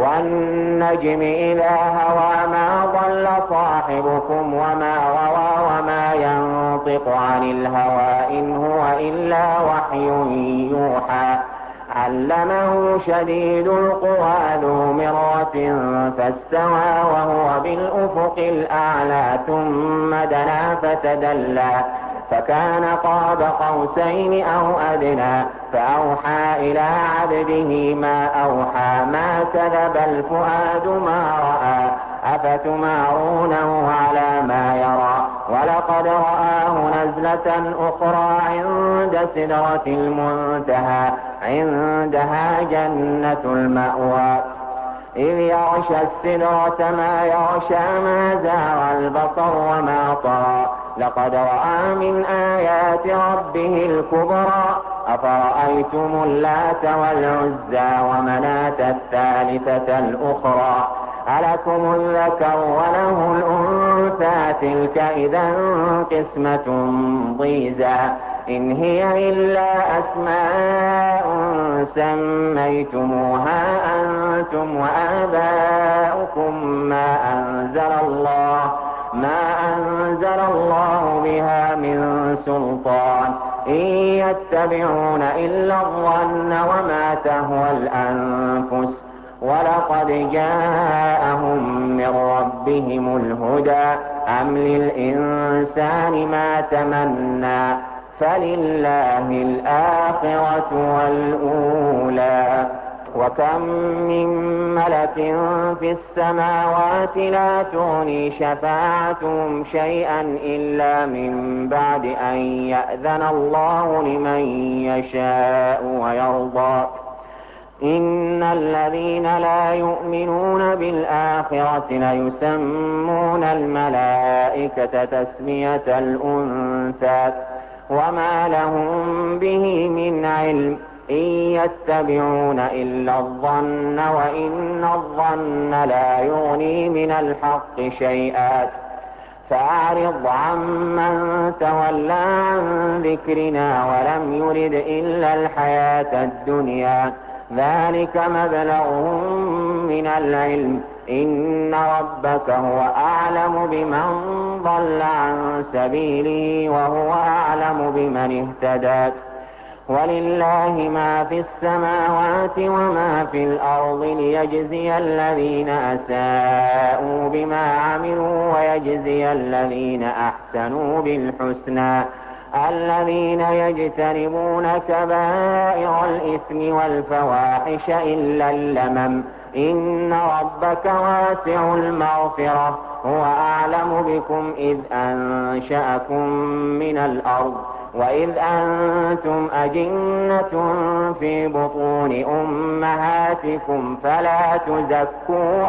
والنجم إذا هوى ما ضل صاحبكم وما غوى وما ينطق عن الهوى إن هو إلا وحي يوحى علمه شديد القوى ذو مرة فاستوى وهو بالأفق الأعلى ثم دنا فتدلى فكان قاب قوسين أو أدنى فأوحى إلى عبده ما أوحى ما كذب الفؤاد ما رأى أفتمارونه على ما يرى ولقد رآه نزلة أخرى عند سدرة المنتهى عندها جنة المأوى إذ يغشى السدرة ما يغشى ما زاغ البصر وما طغى لقد رأى من آيات ربه الكبرى أفرأيتم اللات والعزى ومناة الثالثة الأخرى ألكم الذكر وله الأنثى تلك إذا قسمة ضيزى إن هي إلا أسماء سميتموها أنتم وآباؤكم ما أنزل الله بها من سلطان إن يتبعون إلا الظن وما تهوى الأنفس ولقد جاءهم من ربهم الهدى أم للإنسان ما تمنى فلله الآخرة والأولى وكم من ملك في السماوات لا تغني شفاعتهم شيئا إلا من بعد أن يأذن الله لمن يشاء ويرضى إن الذين لا يؤمنون بالآخرة ليسمون الملائكة تسمية الأنثى وما لهم به من علم إن يتبعون إلا الظن وإن الظن لا يغني من الحق شيئا فأعرض عمن تولى عن ذكرنا ولم يرد إلا الحياة الدنيا ذلك مبلغهم من العلم إن ربك هو أعلم بمن ضل عن سبيله وهو أعلم بمن اهتدى ولله ما في السماوات وما في الأرض ليجزي الذين أساءوا بما عملوا ويجزي الذين أحسنوا بالحسنى الذين يجتنبون كبائر الإثم والفواحش إلا اللمم إن ربك واسع المغفرة هو أعلم بكم إذ أنشأكم من الأرض وإذ أنتم أجنة في بطون أمهاتكم فلا تزكوا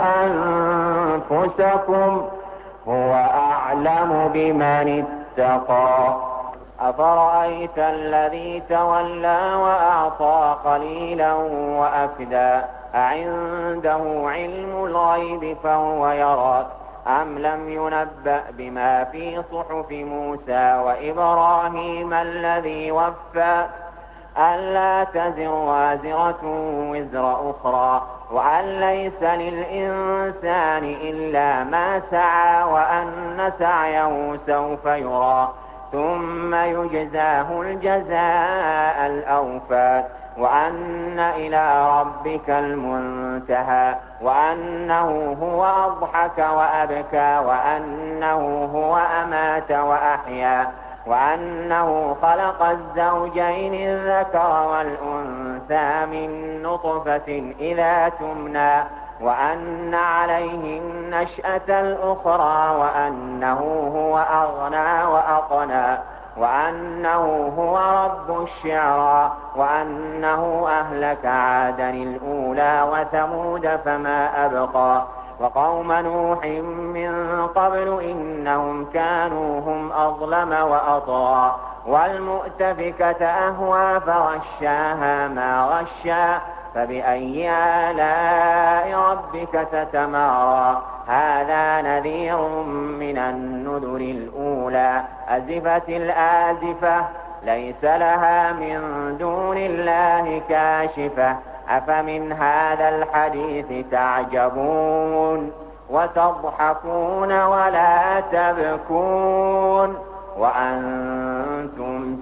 أنفسكم هو أعلم بمن اتقى أفرأيت الذي تولى وأعطى قليلا وأكدى أعنده علم الغيب فهو يرى أم لم ينبأ بما في صحف موسى وإبراهيم الذي وفى ألا تزر وازرة وزر أخرى وأن ليس للإنسان إلا ما سعى وأن سعيه سوف يرى ثم يجزاه الجزاء الأوفى وأن إلى ربك المنتهى وأنه هو أضحك وأبكى وأنه هو أمات وأحيا وأنه خلق الزوجين الذكر والأنثى من نطفة إذا تمنى وأن عليه النشأة الأخرى وأنه هو أغنى وأقنى وأنه هو رب الشعرى وأنه أهلك عادا الأولى وثمود فما أبقى وقوم نوح من قبل إنهم كانوا هم أظلم وأطغى والمؤتفكة أهوى فغشاها ما غشا فبأي آلاء ربك تتمارى هذا نذير من النذر الأولى أزفت الآزفة ليس لها من دون الله كاشفة أفمن هذا الحديث تعجبون وتضحكون ولا تبكون وأنتم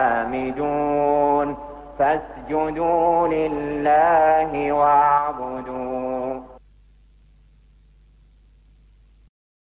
سامدون فاسجدوا لله واعبدوا